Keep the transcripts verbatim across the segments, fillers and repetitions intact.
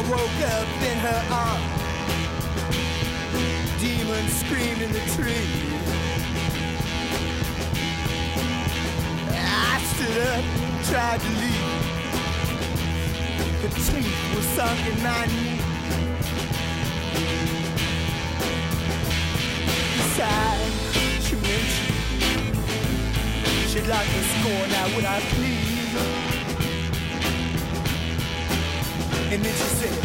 woke up in her arms. Demons screamed in the tree. I stood up, tried to leave. The teeth were sunk in my knee. Besides, she mentioned she'd like to score, now would I please? And then she said,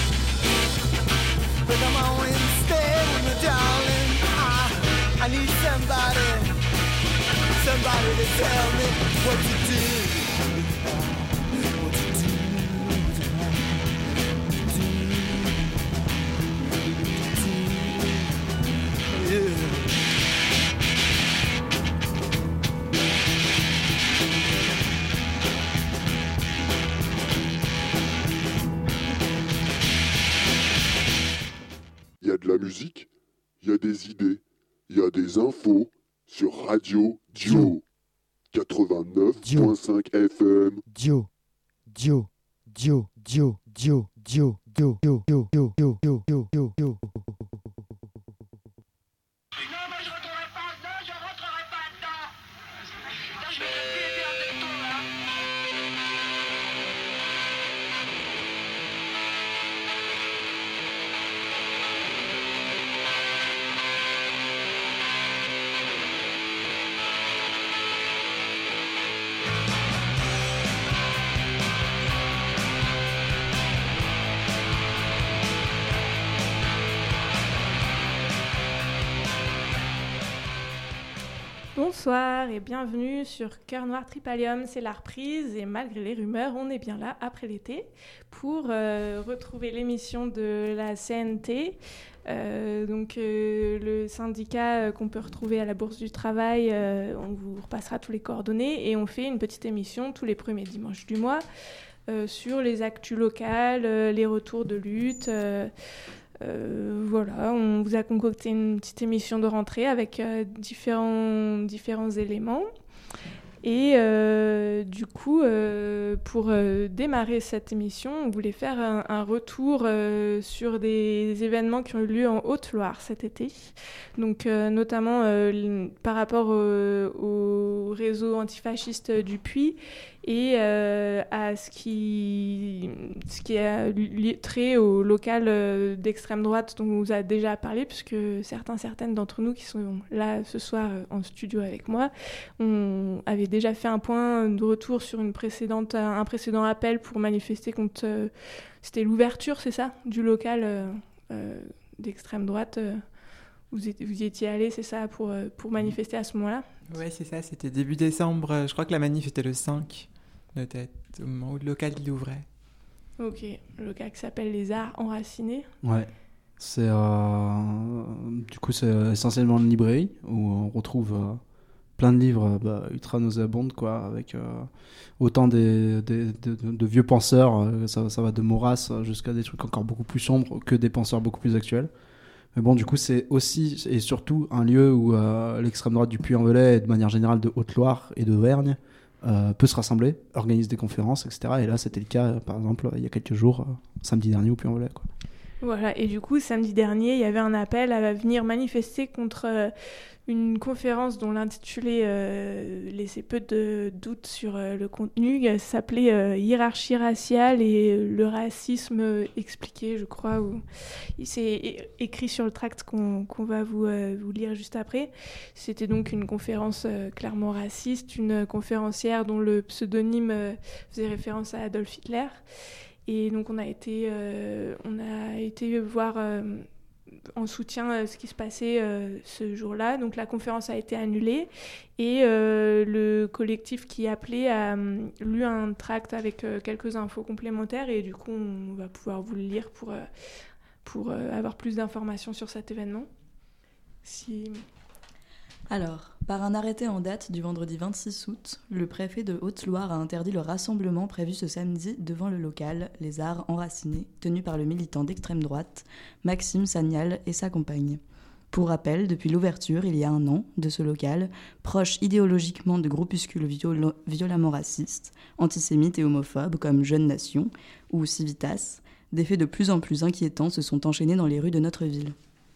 but I'm on instead with me, darling. I, I need somebody, somebody to tell me what to do. What to do. Il y a de la musique, il y a des idées, il y a des infos sur Radio Dio quatre-vingt-neuf virgule cinq F M. Dio, Dio, Dio, Dio, Dio, Dio, Dio, Dio, Dio, Dio, Dio, Dio, Dio, Dio, Dio. Non, moi je rentrerai pas dedans, je rentrerai pas dedans. Là, je vais te buter en deux tours, là. Bonsoir et bienvenue sur Cœur Noir Tripalium, c'est la reprise et malgré les rumeurs, on est bien là après l'été pour euh, retrouver l'émission de la C N T, euh, donc euh, le syndicat euh, qu'on peut retrouver à la Bourse du Travail, euh, on vous repassera tous les coordonnées et on fait une petite émission tous les premiers dimanches du mois euh, sur les actus locales, euh, les retours de lutte. Euh, Euh, voilà, on vous a concocté une petite émission de rentrée avec euh, différents, différents éléments. Et euh, du coup, euh, pour euh, démarrer cette émission, on voulait faire un, un retour euh, sur des événements qui ont eu lieu en Haute-Loire cet été. Donc, euh, notamment euh, par rapport au, au réseau antifasciste du Puy et euh, à ce qui, ce qui a trait au local euh, d'extrême droite dont on vous a déjà parlé, puisque certains, certaines d'entre nous qui sont là ce soir euh, en studio avec moi, on avait déjà fait un point de retour sur une précédente, un précédent appel pour manifester contre... Euh, c'était l'ouverture, c'est ça, du local euh, euh, d'extrême droite. Euh, vous, étiez, vous y étiez allé, c'est ça, pour, euh, pour manifester à ce moment-là ? Oui, c'est ça, c'était début décembre. Je crois que la manif était le cinq, peut-être, au moment où le local il ouvrait. Ok, le local qui s'appelle Les Arts Enracinés. Ouais, c'est, euh, du coup, c'est essentiellement une librairie où on retrouve... Euh, plein de livres bah, ultra nauséabondes, quoi, avec euh, autant des, des, de, de vieux penseurs, euh, ça, ça va de Maurras jusqu'à des trucs encore beaucoup plus sombres que des penseurs beaucoup plus actuels. Mais bon, du coup, c'est aussi et surtout un lieu où euh, l'extrême droite du Puy-en-Velay et de manière générale de Haute-Loire et d'Auvergne euh, peut se rassembler, organise des conférences, et cetera. Et là, c'était le cas, par exemple, il y a quelques jours, euh, samedi dernier au Puy-en-Velay, quoi. Voilà, et du coup, samedi dernier, il y avait un appel à venir manifester contre euh, une conférence dont l'intitulé euh, laissait peu de doutes sur euh, le contenu. Ça s'appelait euh, « Hiérarchie raciale et le racisme expliqué », je crois. Où... C'est écrit sur le tract qu'on, qu'on va vous, euh, vous lire juste après. C'était donc une conférence euh, clairement raciste, une conférencière dont le pseudonyme euh, faisait référence à Adolf Hitler. Et donc on a été, euh, on a été voir euh, en soutien euh, ce qui se passait euh, ce jour-là. Donc la conférence a été annulée et euh, le collectif qui appelait a euh, lu un tract avec euh, quelques infos complémentaires et du coup on va pouvoir vous le lire pour, euh, pour euh, avoir plus d'informations sur cet événement. Si... Alors, par un arrêté en date du vendredi vingt-six août, le préfet de Haute-Loire a interdit le rassemblement prévu ce samedi devant le local Les Arts Enracinés, tenu par le militant d'extrême droite, Maxime Sagnal et sa compagne. Pour rappel, depuis l'ouverture, il y a un an, de ce local, proche idéologiquement de groupuscules viol- violemment racistes, antisémites et homophobes comme Jeunes Nation ou Civitas, Des faits de plus en plus inquiétants se sont enchaînés dans les rues de notre ville.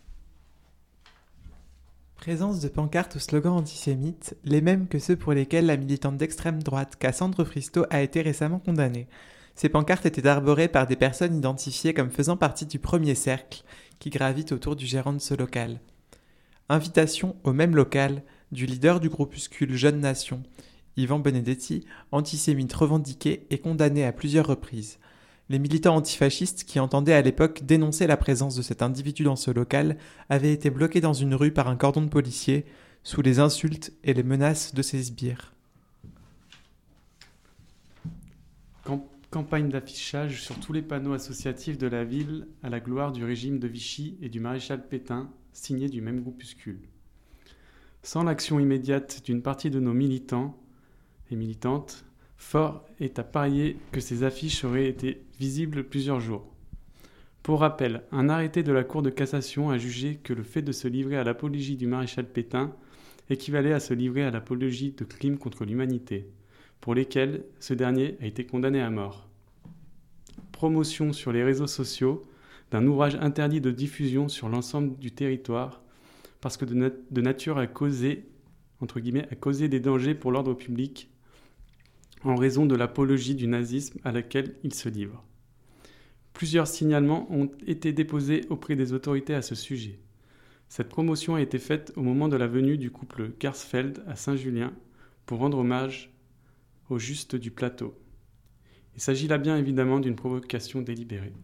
Présence de pancartes ou slogans antisémites, les mêmes que ceux pour lesquels la militante d'extrême droite Cassandre Fristo a été récemment condamnée. Ces pancartes étaient arborées par des personnes identifiées comme faisant partie du premier cercle qui gravite autour du gérant de ce local. Invitation au même local du leader du groupuscule Jeunes Nation, Yvan Benedetti, antisémite revendiqué et condamné à plusieurs reprises. Les militants antifascistes qui entendaient à l'époque dénoncer la présence de cet individu dans ce local avaient été bloqués dans une rue par un cordon de policiers sous les insultes et les menaces de ses sbires. Camp- campagne d'affichage sur tous les panneaux associatifs de la ville à la gloire du régime de Vichy et du maréchal Pétain, signé du même groupuscule. Sans l'action immédiate d'une partie de nos militants et militantes, fort est à parier que ces affiches auraient été visibles plusieurs jours. Pour rappel, un arrêté de la Cour de cassation a jugé que le fait de se livrer à l'apologie du maréchal Pétain équivalait à se livrer à l'apologie de crimes contre l'humanité, pour lesquels ce dernier a été condamné à mort. Promotion sur les réseaux sociaux d'un ouvrage interdit de diffusion sur l'ensemble du territoire parce que de, nat- de nature à causer, entre guillemets, à causer des dangers pour l'ordre public en raison de l'apologie du nazisme à laquelle il se livre. Plusieurs signalements ont été déposés auprès des autorités à ce sujet. Cette promotion a été faite au moment de la venue du couple Garsfeld à Saint-Julien pour rendre hommage au juste du plateau. Il s'agit là bien évidemment d'une provocation délibérée.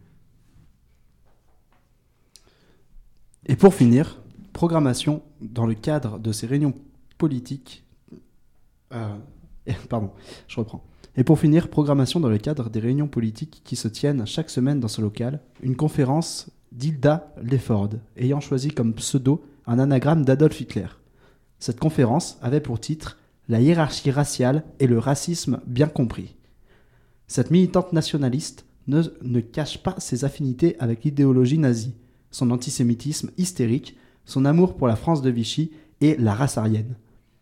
Et pour finir, programmation dans le cadre de ces réunions politiques... Euh, pardon, je reprends. Et pour finir, programmation dans le cadre des réunions politiques qui se tiennent chaque semaine dans ce local, une conférence d'Hilda Lefford, ayant choisi comme pseudo un anagramme d'Adolf Hitler. Cette conférence avait pour titre « La hiérarchie raciale et le racisme bien compris ». Cette militante nationaliste ne, ne cache pas ses affinités avec l'idéologie nazie, son antisémitisme hystérique, son amour pour la France de Vichy et la race aryenne.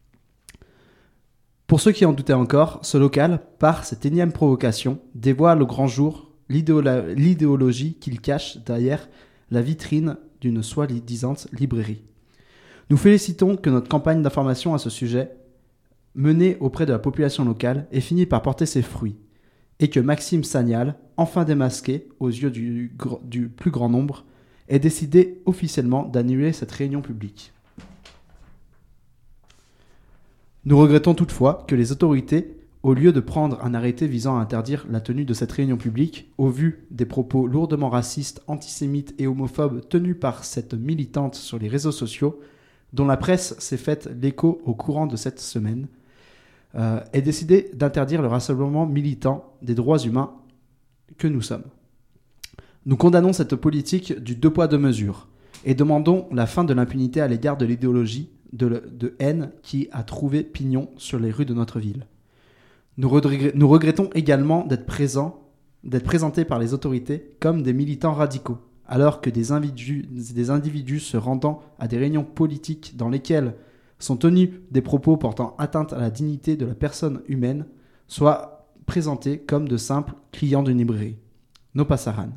Pour ceux qui en doutaient encore, ce local, par cette énième provocation, dévoile au grand jour l'idéolo- l'idéologie qu'il cache derrière la vitrine d'une soi-disant librairie. Nous félicitons que notre campagne d'information à ce sujet, menée auprès de la population locale, ait fini par porter ses fruits, et que Maxime Sagnal, enfin démasqué aux yeux du, du plus grand nombre, ait décidé officiellement d'annuler cette réunion publique. Nous regrettons toutefois que les autorités, au lieu de prendre un arrêté visant à interdire la tenue de cette réunion publique, au vu des propos lourdement racistes, antisémites et homophobes tenus par cette militante sur les réseaux sociaux, dont la presse s'est faite l'écho au courant de cette semaine, euh, ait décidé d'interdire le rassemblement militant des droits humains que nous sommes. Nous condamnons cette politique du deux poids deux mesures et demandons la fin de l'impunité à l'égard de l'idéologie De, de haine qui a trouvé pignon sur les rues de notre ville. Nous, regr- nous regrettons également d'être présents, d'être présentés par les autorités comme des militants radicaux, alors que des individus, des individus se rendant à des réunions politiques dans lesquelles sont tenus des propos portant atteinte à la dignité de la personne humaine soient présentés comme de simples clients d'une librairie. No pasaran.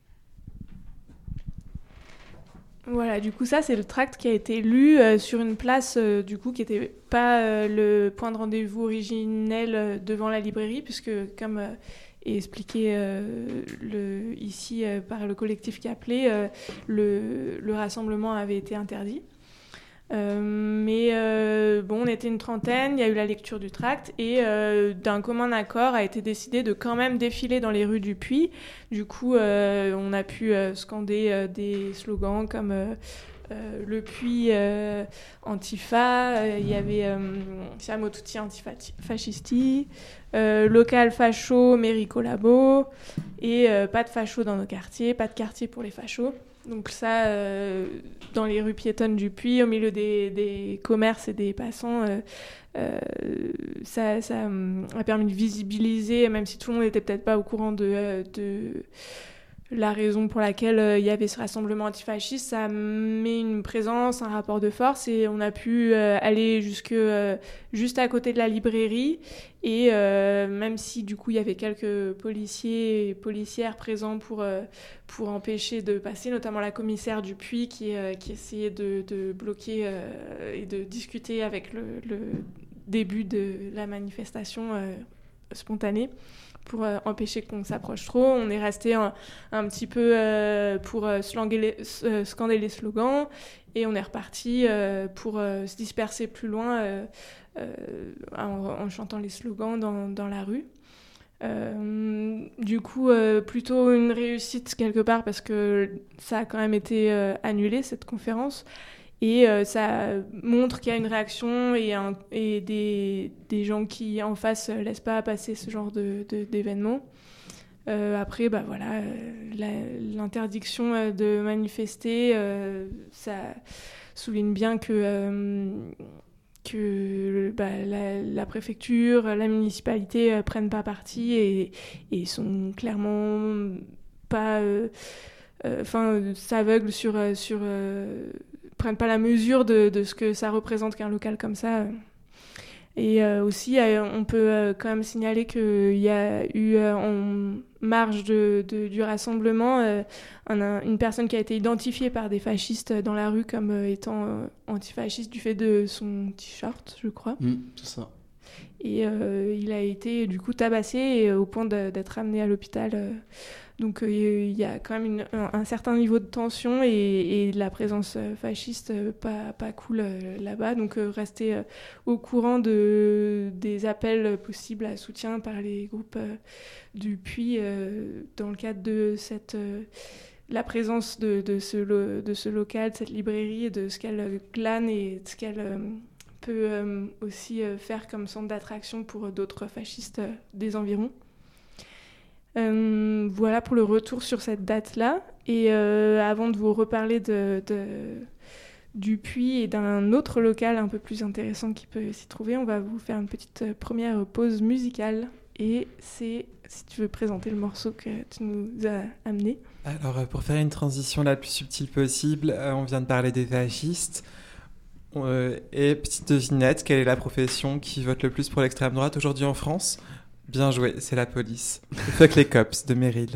Voilà, du coup ça c'est le tract qui a été lu euh, sur une place euh, du coup qui n'était pas euh, le point de rendez-vous originel euh, devant la librairie, puisque comme euh, est expliqué euh, le, ici euh, par le collectif qui a appelé, euh, le, le rassemblement avait été interdit. Euh, mais euh, bon, on était une trentaine, il y a eu la lecture du tract et euh, d'un commun accord a été décidé de quand même défiler dans les rues du Puy. Du coup, euh, on a pu euh, scander euh, des slogans comme euh, euh, le Puy euh, Antifa, euh, il y avait euh, Siamo tutti antifascisti, euh, local facho, mairie collabo et euh, pas de facho dans nos quartiers, pas de quartier pour les fachos. Donc ça, euh, dans les rues piétonnes du Puy, au milieu des, des commerces et des passants, euh, euh, ça, ça a permis de visibiliser, même si tout le monde n'était peut-être pas au courant de, de, la raison pour laquelle euh, il y avait ce rassemblement antifasciste, ça met une présence, un rapport de force, et on a pu euh, aller jusque, euh, juste à côté de la librairie, et euh, même si du coup il y avait quelques policiers et policières présents pour, euh, pour empêcher de passer, notamment la commissaire Dupuis qui, euh, qui essayait de, de bloquer euh, et de discuter avec le, le début de la manifestation euh, spontanée, pour euh, empêcher qu'on s'approche trop. On est resté un, un petit peu euh, pour euh, slanger les, euh, scander les slogans, et on est reparti euh, pour euh, se disperser plus loin euh, euh, en, en chantant les slogans dans, dans la rue. Euh, du coup, euh, plutôt une réussite quelque part, parce que ça a quand même été euh, annulé, cette conférence. Et euh, ça montre qu'il y a une réaction et, un, et des, des gens qui, en face, ne laissent pas passer ce genre de, de, d'événements. Euh, après, bah, voilà, la, l'interdiction de manifester, euh, ça souligne bien que, euh, que bah, la, la préfecture, la municipalité ne euh, prennent pas parti et, et sont clairement pas... Enfin, euh, euh, s'aveuglent sur... sur euh, prennent pas la mesure de, de ce que ça représente qu'un local comme ça. Et euh, aussi, euh, on peut euh, quand même signaler qu'il y a eu euh, en marge de, de, du rassemblement euh, un, un, une personne qui a été identifiée par des fascistes dans la rue comme euh, étant euh, antifasciste du fait de son t-shirt, je crois. Mmh, c'est ça. Et euh, il a été du coup tabassé et, euh, au point de, d'être amené à l'hôpital. Euh, Donc il euh, y a quand même une, un, un certain niveau de tension et, et de la présence euh, fasciste euh, pas, pas cool euh, là-bas. Donc euh, rester euh, au courant de, des appels possibles à soutien par les groupes euh, du Puy euh, dans le cadre de cette, euh, la présence de, de, ce lo, de ce local, de cette librairie, et de ce qu'elle glane et de ce qu'elle euh, peut euh, aussi euh, faire comme centre d'attraction pour d'autres fascistes euh, des environs. Euh, voilà pour le retour sur cette date-là. Et euh, avant de vous reparler de, de, du Puy et d'un autre local un peu plus intéressant qui peut s'y trouver, on va vous faire une petite première pause musicale. Et c'est, si tu veux présenter le morceau que tu nous as amené. Alors, pour faire une transition la plus subtile possible, euh, on vient de parler des fascistes. Euh, et petite devinette, quelle est la profession qui vote le plus pour l'extrême droite aujourd'hui en France ? Bien joué, c'est la police. Fuck les cops de Meryl.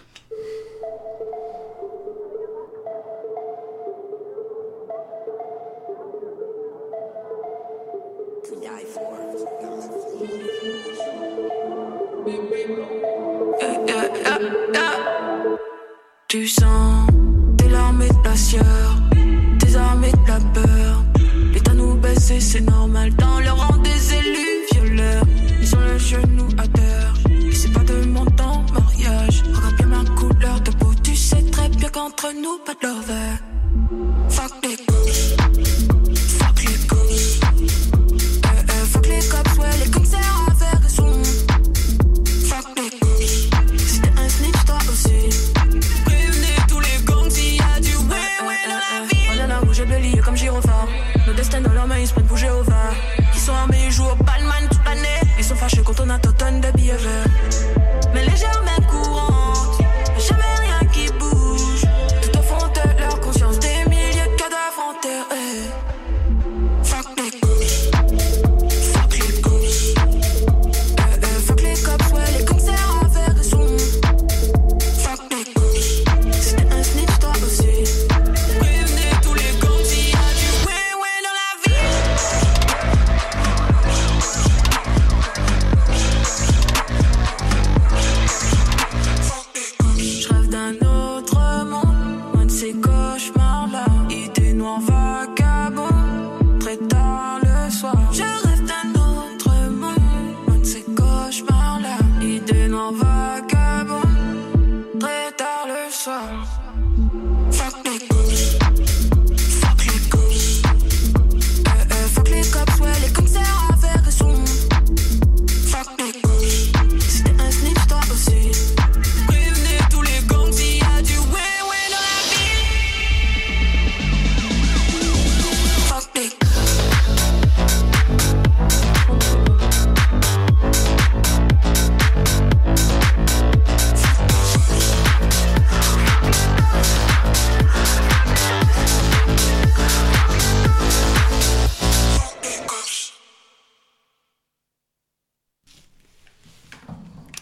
Tu sens des larmes et de la sueur, des armes et de la peur. L'État nous baisse et c'est normal dans le rang des élus violeurs. Ils ont le genou à terre, et c'est pas de mon temps mariage. Regarde bien ma couleur de peau, tu sais très bien qu'entre nous pas de love. Fuck les cops, fuck les cops, euh, euh, fuck les cops, ouais les commissaires avaient raison. Fuck les cops, si t'es un snitch toi aussi. Prévenez tous les gangs s'il y a du ouais ouais dans la ville. On en a bougé bélier comme gyrophare, nos destins dans leurs mains ils se prennent pour Jéhovah. Ils sont armés jour Balmain toute l'année. Ils sont fâchés quand on a tant tonnes de billets verts. Mais les germaines courantes, jamais rien qui bouge. Tout au fond de leur conscience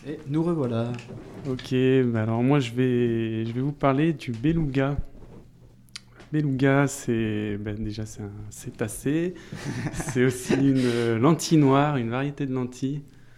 Et nous revoilà. Ok, bah alors moi je vais, je vais vous parler du beluga. Le beluga, c'est ben déjà c'est un cétacé, c'est aussi une lentille noire, une variété de lentilles.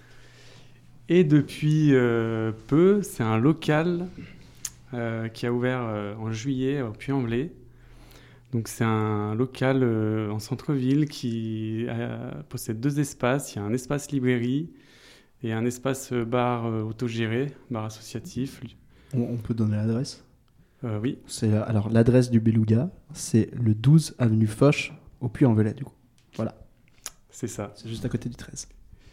Et depuis euh, peu, c'est un local euh, qui a ouvert euh, en juillet au Puy-en-Velay. Donc c'est un local euh, en centre-ville qui euh, possède deux espaces. Il y a un espace librairie et un espace bar euh, autogéré, bar associatif. On, on peut donner l'adresse ? euh, Oui. C'est, alors l'adresse du Beluga, c'est le douze avenue Foch au Puy-en-Velay du coup. Voilà. C'est ça. C'est juste à côté du treize.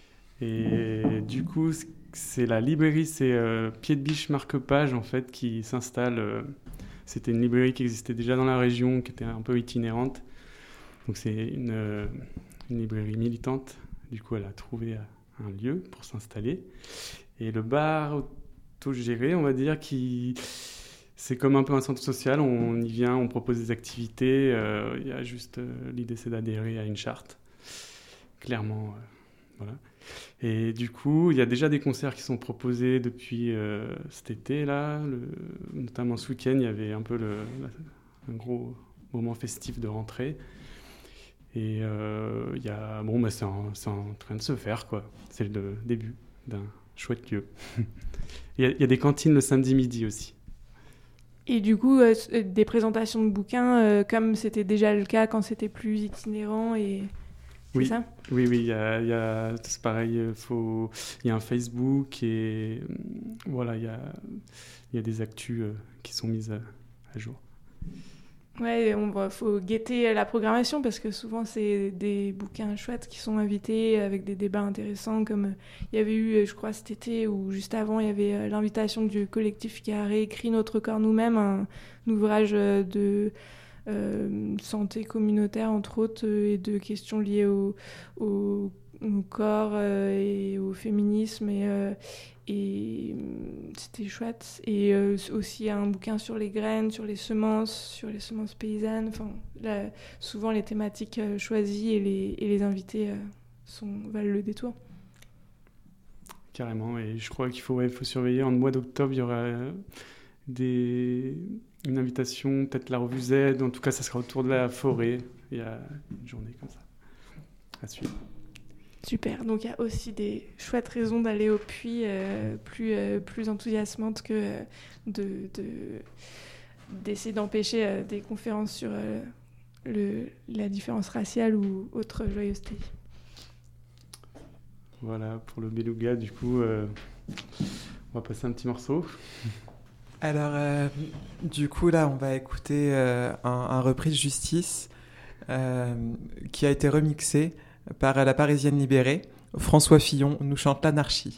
Et du coup, c'est la librairie, c'est euh, Pied de Biche Marque-Page en fait qui s'installe. Euh, c'était une librairie qui existait déjà dans la région, qui était un peu itinérante. Donc c'est une, euh, une librairie militante. Du coup, elle a trouvé un lieu pour s'installer. Et le bar autogéré, on va dire, qui c'est comme un peu un centre social. On y vient, on propose des activités. Euh, il y a juste euh, l'idée, c'est d'adhérer à une charte. Clairement, euh, voilà. Et du coup, il y a déjà des concerts qui sont proposés depuis euh, cet été, là. Le, notamment ce week-end, il y avait un peu le, un gros moment festif de rentrée. Et euh, il y a, bon, bah, c'est, en, c'est en train de se faire, quoi. C'est le début d'un chouette lieu. Il y, a, il y a des cantines le samedi midi aussi. Et du coup, euh, des présentations de bouquins, euh, comme c'était déjà le cas quand c'était plus itinérant et... C'est oui, ça oui, oui, il y a, il y a, c'est pareil, faut, il y a un Facebook et voilà, il y a, il y a des actus euh, qui sont mises à, à jour. Ouais, il faut guetter la programmation parce que souvent c'est des bouquins chouettes qui sont invités avec des débats intéressants comme il y avait eu, je crois, cet été ou juste avant, il y avait l'invitation du collectif qui a réécrit Notre corps nous-mêmes, un, un ouvrage de... Euh, santé communautaire entre autres euh, et de questions liées au, au, au corps euh, et au féminisme et, euh, et c'était chouette et euh, aussi un bouquin sur les graines, sur les semences, sur les semences paysannes, enfin là, souvent les thématiques euh, choisies et les, et les invités euh, sont, valent le détour. Carrément, et je crois qu'il faut, ouais, faut surveiller. En mois d'octobre, il y aura des... une invitation, peut-être la revue Z, en tout cas ça sera autour de la forêt, il y a une journée comme ça à suivre. Super, donc il y a aussi des chouettes raisons d'aller au puits euh, plus, euh, plus enthousiasmantes que euh, de, de, d'essayer d'empêcher euh, des conférences sur euh, le, la différence raciale ou autre joyeuseté. Voilà, pour le beluga, du coup, euh, on va passer un petit morceau. Alors, euh, du coup, là, on va écouter euh, un, un reprise Justice euh, qui a été remixé par la Parisienne Libérée. François Fillon nous chante l'anarchie.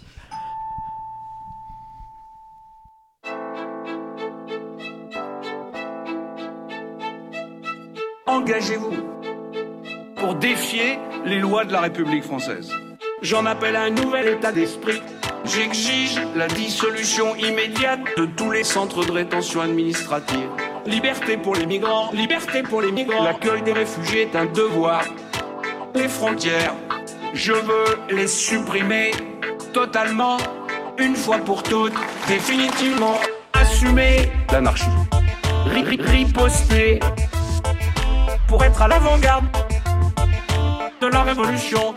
Engagez-vous pour défier les lois de la République française. J'en appelle à un nouvel état d'esprit. J'exige la dissolution immédiate de tous les centres de rétention administrative. Liberté pour les migrants, liberté pour les migrants. L'accueil des réfugiés est un devoir. Les frontières, je veux les supprimer totalement, une fois pour toutes, définitivement. Assumer l'anarchie, riposter pour être à l'avant-garde de la révolution.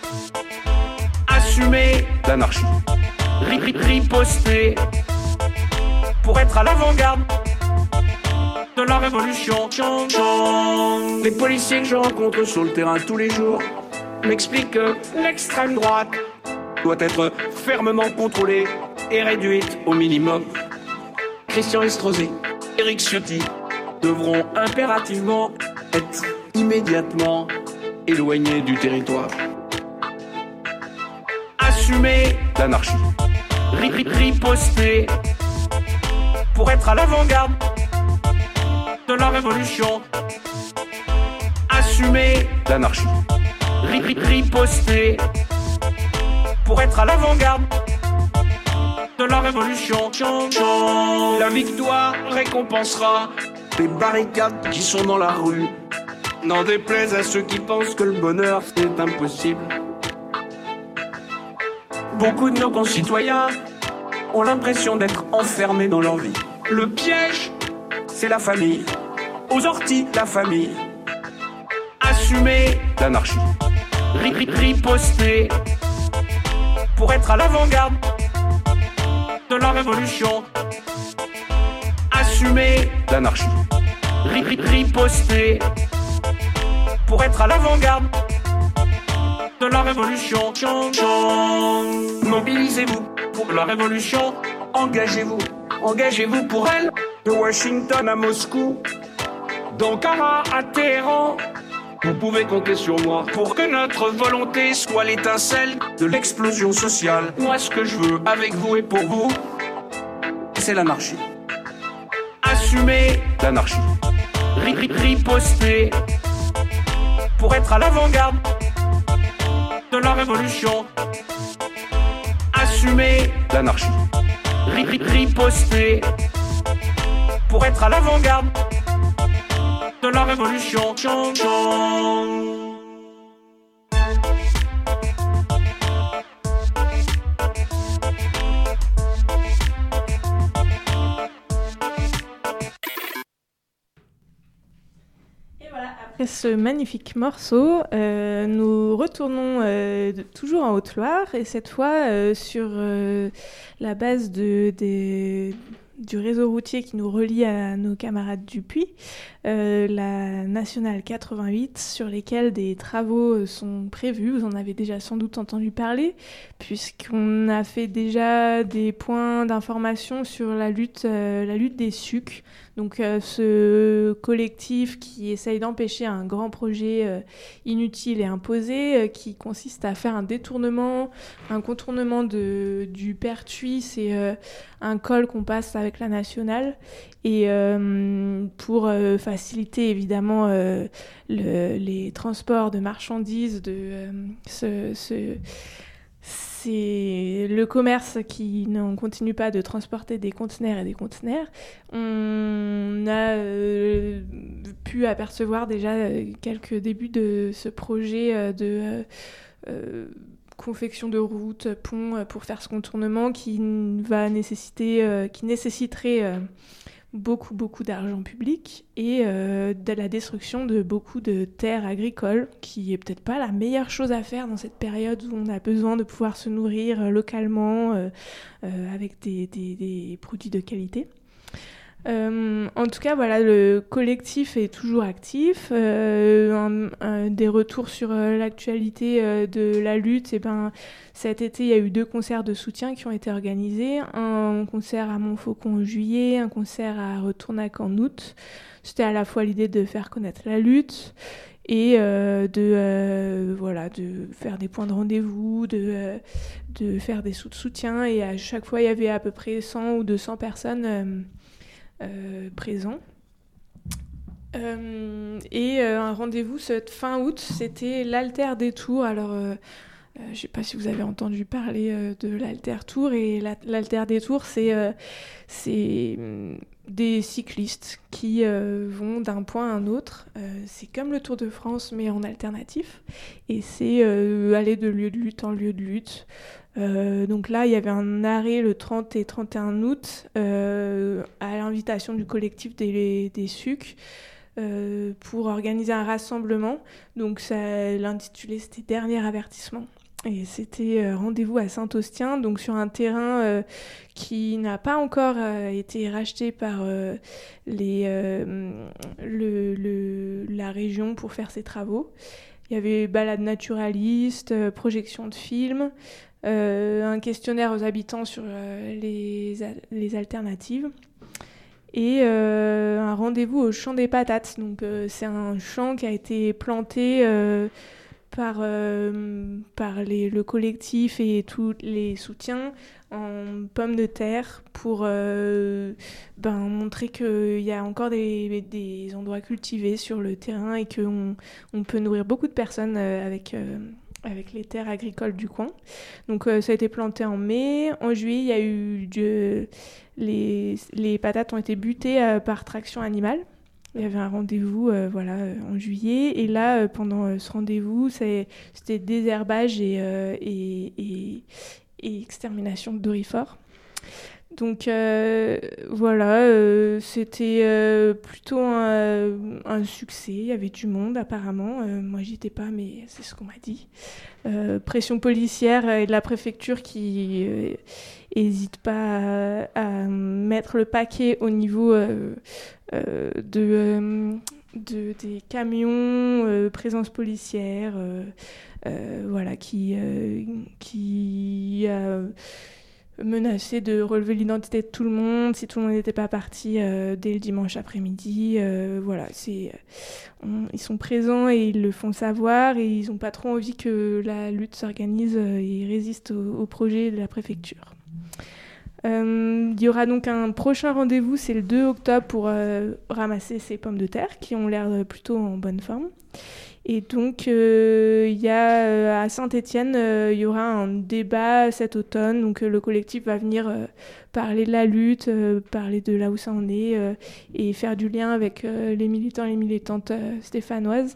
Assumer l'anarchie, riposter pour être à l'avant-garde de la révolution. Les policiers que je rencontre sur le terrain tous les jours m'expliquent que l'extrême droite doit être fermement contrôlée et réduite au minimum. Christian Estrosi, Éric Ciotti devront impérativement être immédiatement éloignés du territoire. Assumer l'anarchie, riposter pour être à l'avant-garde de la révolution. Assumer l'anarchie, riposter pour être à l'avant-garde de la révolution. La victoire récompensera les barricades qui sont dans la rue. N'en déplaise à ceux qui pensent que le bonheur c'est impossible. Beaucoup de nos concitoyens ont l'impression d'être enfermés dans leur vie. Le piège, c'est la famille. Aux orties, la famille. Assumer l'anarchie. Ri- ri- Riposter pour être à l'avant-garde de la révolution. Assumer l'anarchie. Ri- ri- Riposter pour être à l'avant-garde de la révolution. Chant, chant. Mobilisez-vous pour la révolution. Engagez-vous, engagez-vous pour elle. De Washington à Moscou, d'Ankara à Téhéran. Vous pouvez compter sur moi pour que notre volonté soit l'étincelle de l'explosion sociale. Moi, ce que je veux avec vous et pour vous, c'est l'anarchie. Assumer l'anarchie. Ri- ri- Riposter pour être à l'avant-garde de la révolution. Assumer l'anarchie. Ri- ri- Riposter pour être à l'avant-garde de la révolution. Chant, chant. Après ce magnifique morceau, euh, nous retournons euh, de- toujours en Haute-Loire et cette fois euh, sur euh, la base de, des, du réseau routier qui nous relie à nos camarades du Puy, euh, la nationale quatre-vingt-huit, sur lesquelles des travaux sont prévus. Vous en avez déjà sans doute entendu parler, puisqu'on a fait déjà des points d'information sur la lutte, euh, la lutte des S U C. Donc euh, ce collectif qui essaye d'empêcher un grand projet euh, inutile et imposé, euh, qui consiste à faire un détournement, un contournement de, du Pertuis, c'est euh, un col qu'on passe avec la nationale, et euh, pour euh, faciliter évidemment euh, le, les transports de marchandises, de euh, ce... ce c'est le commerce qui n'en continue pas de transporter des conteneurs et des conteneurs. On a euh, pu apercevoir déjà quelques débuts de ce projet euh, de euh, euh, confection de routes, ponts pour faire ce contournement qui va nécessiter, euh, qui nécessiterait euh, beaucoup, beaucoup d'argent public et euh, de la destruction de beaucoup de terres agricoles, qui est peut-être pas la meilleure chose à faire dans cette période où on a besoin de pouvoir se nourrir euh, localement euh, euh, avec des, des, des produits de qualité. Euh, en tout cas, voilà, le collectif est toujours actif. Euh, un, un, des retours sur euh, l'actualité euh, de la lutte, et ben, cet été, il y a eu deux concerts de soutien qui ont été organisés. Un concert à Montfaucon en juillet, un concert à Retournac en août. C'était à la fois l'idée de faire connaître la lutte et euh, de, euh, voilà, de faire des points de rendez-vous, de, euh, de faire des sous de soutien. Et à chaque fois, il y avait à peu près cent ou deux cents personnes euh, Euh, présent. Euh, et euh, un rendez-vous cette fin août, c'était l'Alter des Tours. Alors, euh, euh, je ne sais pas si vous avez entendu parler euh, de l'Alter Tour. Et la, l'Alter des Tours, c'est, euh, c'est euh, des cyclistes qui euh, vont d'un point à un autre. Euh, c'est comme le Tour de France, mais en alternatif. Et c'est euh, aller de lieu de lutte en lieu de lutte. Euh, donc là, il y avait un arrêt le trente et trente et un août euh, à l'invitation du collectif des, des S U C euh, pour organiser un rassemblement. Donc ça, l'intitulé, c'était « Dernier avertissement ». Et c'était euh, rendez-vous à Saint-Austien, donc sur un terrain euh, qui n'a pas encore euh, été racheté par euh, les, euh, le, le, la région pour faire ses travaux. Il y avait balade naturaliste, euh, projection de films, euh, un questionnaire aux habitants sur euh, les, les alternatives et euh, un rendez-vous au champ des patates. Donc euh, c'est un champ qui a été planté euh, par, euh, par les, le collectif et tous les soutiens en pommes de terre pour euh, ben, montrer qu'il y a encore des, des endroits cultivés sur le terrain et qu'on on peut nourrir beaucoup de personnes euh, avec, euh, avec les terres agricoles du coin. Donc euh, ça a été planté en mai. En juillet, il y a eu de, les, les patates ont été butées euh, par traction animale. Il y avait un rendez-vous euh, voilà, en juillet. Et là, euh, pendant euh, ce rendez-vous, c'est, c'était désherbage et, euh, et, et, et extermination de dorifores. Donc euh, voilà, euh, c'était euh, plutôt un, un succès, il y avait du monde apparemment, euh, moi j'y étais pas mais c'est ce qu'on m'a dit. Euh, pression policière et de la préfecture qui n'hésite euh, pas à, à mettre le paquet au niveau euh, euh, de, euh, de, des camions, euh, présence policière, euh, euh, voilà, qui, euh, qui a menacé de relever l'identité de tout le monde si tout le monde n'était pas parti euh, dès le dimanche après-midi. Euh, voilà, c'est, on, ils sont présents et ils le font savoir et ils n'ont pas trop envie que la lutte s'organise euh, et résiste au, au projet de la préfecture. Euh, il y aura donc un prochain rendez-vous, c'est le deux octobre pour euh, ramasser ces pommes de terre qui ont l'air plutôt en bonne forme. Et donc, euh, il y a euh, à Saint-Étienne, euh, il y aura un débat cet automne. Donc, euh, le collectif va venir euh, parler de la lutte, euh, parler de là où ça en est euh, et faire du lien avec euh, les militants et les militantes euh, stéphanoises.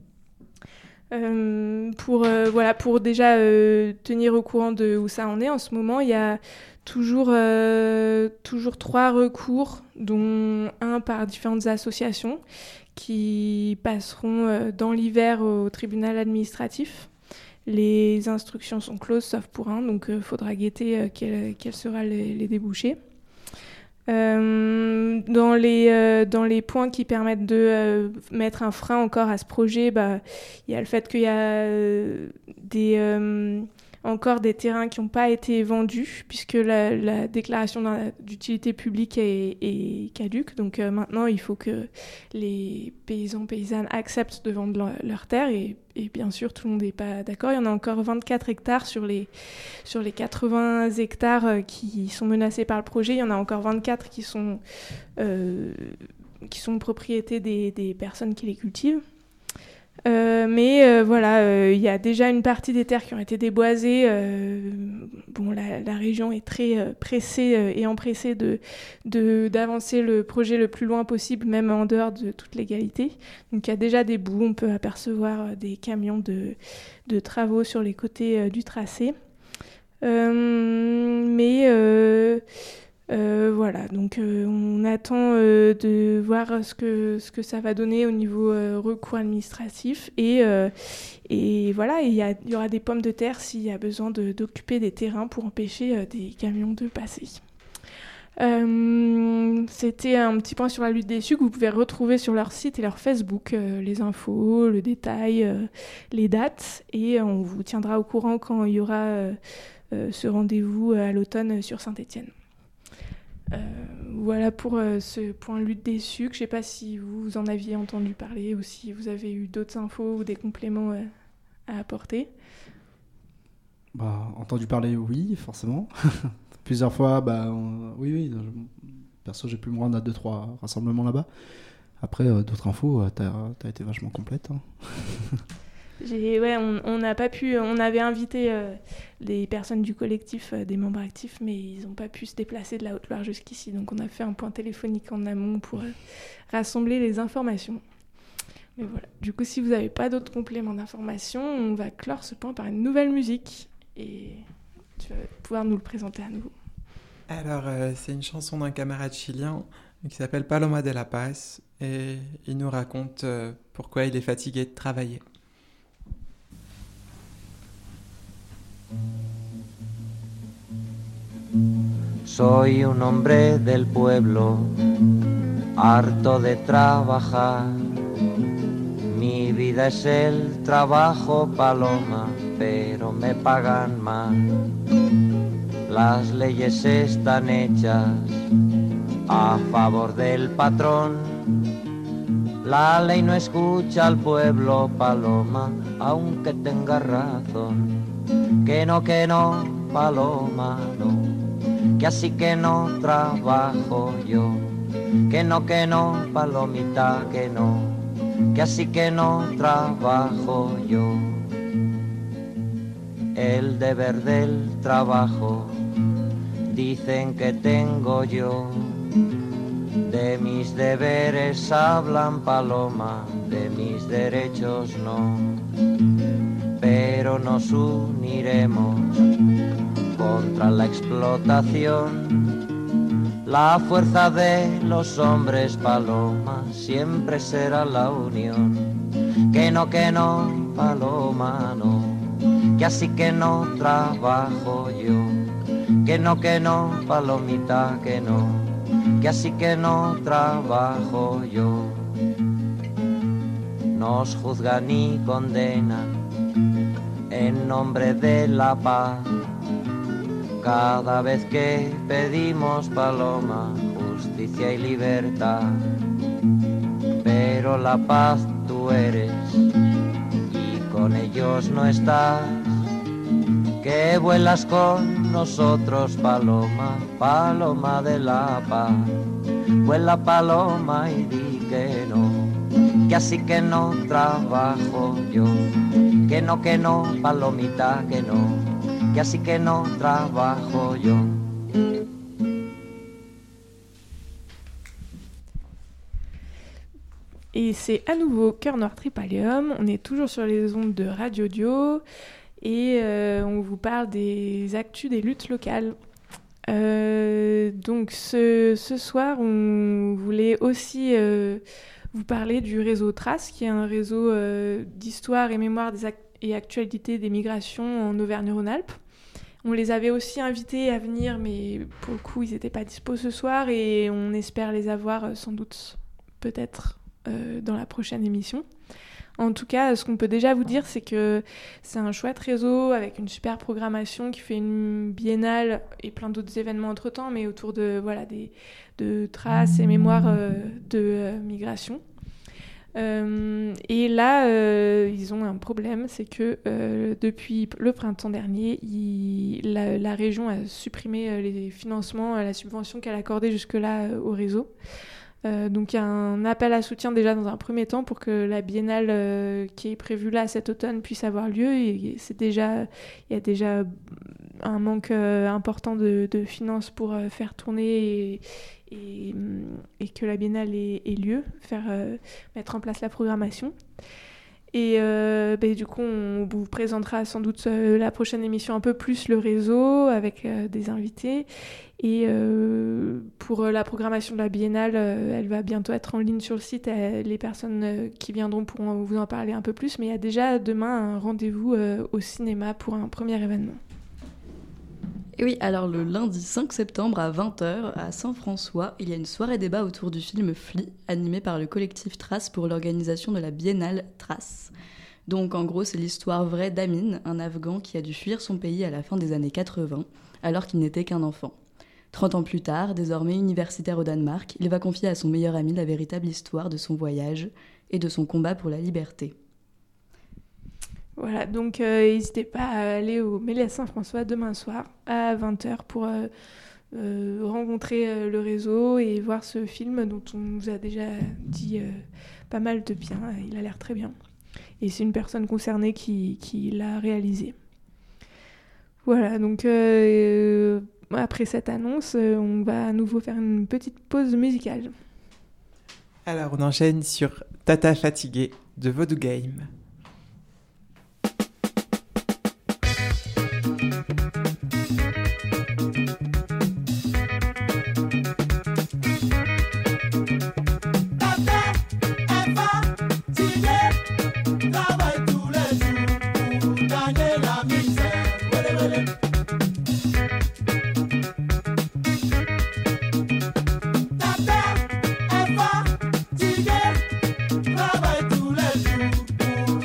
Euh, pour, euh, voilà, pour déjà euh, tenir au courant de où ça en est, en ce moment, il y a toujours, euh, toujours trois recours, dont un par différentes associations, qui passeront euh, dans l'hiver au tribunal administratif. Les instructions sont closes sauf pour un, donc il euh, faudra guetter euh, quels quel seront les, les débouchés. Euh, dans, les, euh, dans les points qui permettent de euh, mettre un frein encore à ce projet, bah, y a le fait qu'il y a euh, des, euh, encore des terrains qui n'ont pas été vendus puisque la, la déclaration d'utilité publique est, est caduque. Donc euh, maintenant, il faut que les paysans, paysannes acceptent de vendre leur, leurs terres et, et bien sûr, tout le monde n'est pas d'accord. Il y en a encore vingt-quatre hectares sur les, sur les quatre-vingts hectares qui sont menacés par le projet. Il y en a encore vingt-quatre qui sont, euh, qui sont propriété des, des personnes qui les cultivent. Euh, mais euh, voilà, il euh, y a déjà une partie des terres qui ont été déboisées. Euh, bon, la, la région est très euh, pressée euh, et empressée de, de, d'avancer le projet le plus loin possible, même en dehors de toute légalité. Donc il y a déjà des bouts, on peut apercevoir euh, des camions de, de travaux sur les côtés euh, du tracé. Euh, mais... Euh, Euh, voilà, donc euh, on attend euh, de voir ce que, ce que ça va donner au niveau euh, recours administratif et, euh, et voilà, il y, y aura des pommes de terre s'il y a besoin de, d'occuper des terrains pour empêcher euh, des camions de passer. Euh, c'était un petit point sur la lutte des sucres que vous pouvez retrouver sur leur site et leur Facebook, euh, les infos, le détail, euh, les dates et on vous tiendra au courant quand il y aura euh, euh, ce rendez-vous à l'automne sur Saint-Étienne. Euh, voilà pour euh, ce point lutte des sucres. Je ne sais pas si vous en aviez entendu parler ou si vous avez eu d'autres infos ou des compléments euh, à apporter. Bah, entendu parler, oui, forcément. Plusieurs fois, bah, on... oui, oui. Je... Perso, j'ai pu me rendre à deux, trois rassemblements là-bas. Après, euh, d'autres infos, euh, t'as, t'as été vachement complète. Hein. J'ai, ouais, on n'a pas pu. On avait invité euh, des personnes du collectif, euh, des membres actifs, mais ils n'ont pas pu se déplacer de la Haute-Loire jusqu'ici. Donc, on a fait un point téléphonique en amont pour euh, rassembler les informations. Mais voilà. Du coup, si vous n'avez pas d'autres compléments d'information, on va clore ce point par une nouvelle musique. Et tu vas pouvoir nous le présenter à nouveau. Alors, euh, c'est une chanson d'un camarade chilien qui s'appelle Paloma de la Paz. Et il nous raconte euh, pourquoi il est fatigué de travailler. Soy un hombre del pueblo, harto de trabajar. Mi vida es el trabajo, paloma, pero me pagan mal. Las leyes están hechas a favor del patrón. La ley no escucha al pueblo, paloma, aunque tenga razón. Que no, que no, paloma, no. Que así que no trabajo yo. Que no, que no, palomita, que no. Que así que no trabajo yo. El deber del trabajo dicen que tengo yo. De mis deberes hablan, paloma, de mis derechos no. Pero nos uniremos contra la explotación. La fuerza de los hombres paloma siempre será la unión. Que no, que no, paloma no, que así que no trabajo yo. Que no, que no, palomita, que no, que así que no trabajo yo. Nos juzgan y condenan en nombre de la paz. Cada vez que pedimos, paloma, justicia y libertad. Pero la paz tú eres y con ellos no estás. Que vuelas con nosotros, paloma, paloma de la paz. Vuela, paloma, y di que no, que así que no trabajo yo. Que no, que no, palomita, que no, que así que no trabajo yo. Et c'est à nouveau Cœur Noir Tripalium. On est toujours sur les ondes de Radio Dio et euh, on vous parle des actus des luttes locales. Euh, donc ce, ce soir, on voulait aussi euh, vous parler du réseau Trace, qui est un réseau euh, d'histoire et mémoire des ac- et actualité des migrations en Auvergne-Rhône-Alpes. On les avait aussi invités à venir, mais pour le coup, ils n'étaient pas dispo ce soir et on espère les avoir euh, sans doute, peut-être, euh, dans la prochaine émission. En tout cas, ce qu'on peut déjà vous dire, c'est que c'est un chouette réseau avec une super programmation qui fait une biennale et plein d'autres événements entre-temps, mais autour de, voilà, des, de traces et mémoires euh, de euh, migration. Euh, et là, euh, ils ont un problème, c'est que euh, depuis le printemps dernier, il, la, la région a supprimé euh, les financements, euh, la subvention qu'elle accordait jusque-là euh, au réseau. Euh, donc il y a un appel à soutien déjà dans un premier temps pour que la biennale euh, qui est prévue là cet automne puisse avoir lieu. Et c'est déjà, il y a déjà un manque euh, important de, de finances pour euh, faire tourner et, et, et que la biennale ait, ait lieu, faire euh, mettre en place la programmation. Et euh, bah, du coup, on vous présentera sans doute euh, la prochaine émission un peu plus le réseau avec euh, des invités. Et euh, pour euh, la programmation de la biennale, euh, elle va bientôt être en ligne sur le site. Euh, les personnes euh, qui viendront pourront vous en parler un peu plus. Mais il y a déjà demain un rendez-vous euh, au cinéma pour un premier événement. Et oui, alors le lundi cinq septembre à vingt heures à Saint-François, il y a une soirée débat autour du film Flea, animé par le collectif Trace pour l'organisation de la biennale Trace. Donc en gros, c'est l'histoire vraie d'Amin, un Afghan qui a dû fuir son pays à la fin des années quatre-vingts, alors qu'il n'était qu'un enfant. trente ans plus tard, désormais universitaire au Danemark, il va confier à son meilleur ami la véritable histoire de son voyage et de son combat pour la liberté. Voilà, donc euh, n'hésitez pas à aller au Méliès Saint-François demain soir à vingt heures pour euh, euh, rencontrer euh, le réseau et voir ce film dont on vous a déjà dit euh, pas mal de bien. Il a l'air très bien. Et c'est une personne concernée qui, qui l'a réalisé. Voilà, donc euh, après cette annonce, on va à nouveau faire une petite pause musicale. Alors on enchaîne sur Tata Fatiguée de Voodoo Game. Travaille tous les jours pour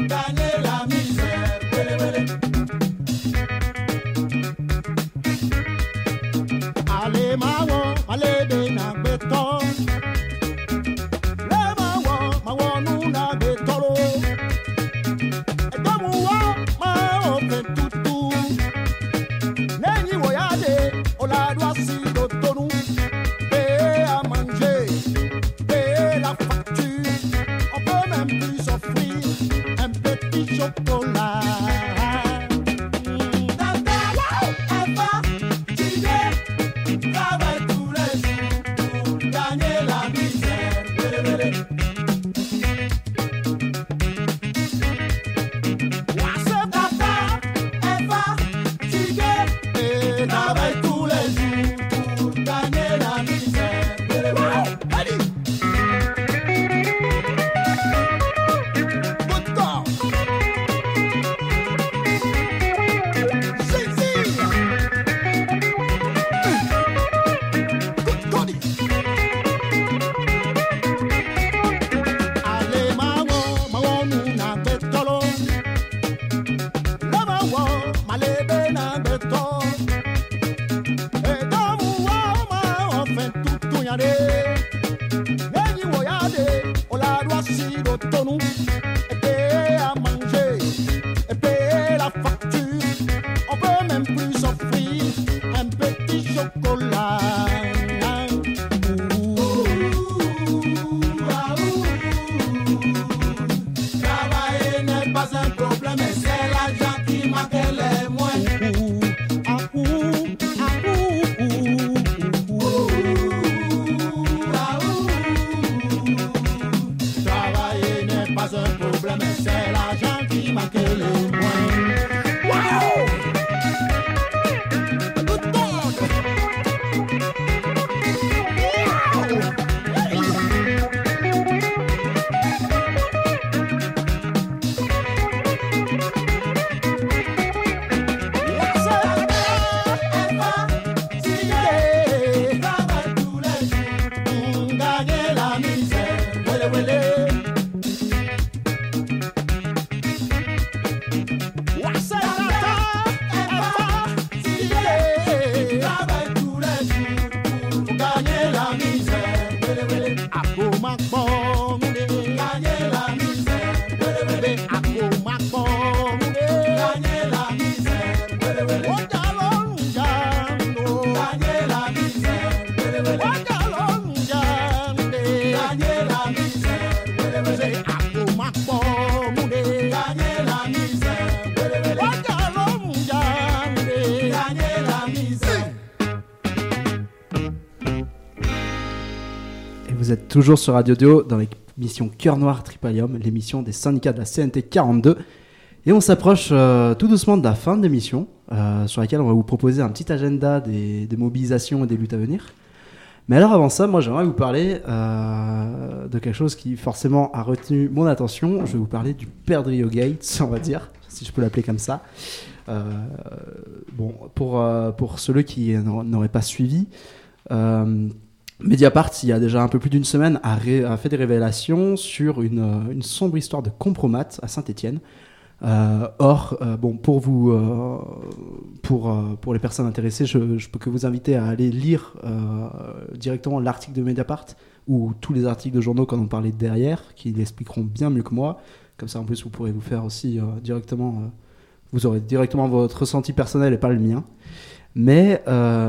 toujours sur Radio Dio dans l'émission Cœur Noir Tripalium, l'émission des syndicats de la C N T quarante-deux. Et on s'approche euh, tout doucement de la fin de l'émission, euh, sur laquelle on va vous proposer un petit agenda des, des mobilisations et des luttes à venir. Mais alors avant ça, moi j'aimerais vous parler euh, de quelque chose qui forcément a retenu mon attention. Je vais vous parler du Perdriau Gate, on va dire, si je peux l'appeler comme ça. Euh, bon, pour, euh, pour ceux qui n'auraient pas suivi, euh, Mediapart, il y a déjà un peu plus d'une semaine, a, ré, a fait des révélations sur une, une sombre histoire de compromat à Saint-Étienne. Euh, or, euh, bon, pour vous, euh, pour euh, pour les personnes intéressées, je, je peux que vous inviter à aller lire euh, directement l'article de Mediapart ou tous les articles de journaux qu'on en parlait derrière, qui l'expliqueront bien mieux que moi. Comme ça, en plus, vous pourrez vous faire aussi euh, directement, euh, vous aurez directement votre ressenti personnel et pas le mien. Mais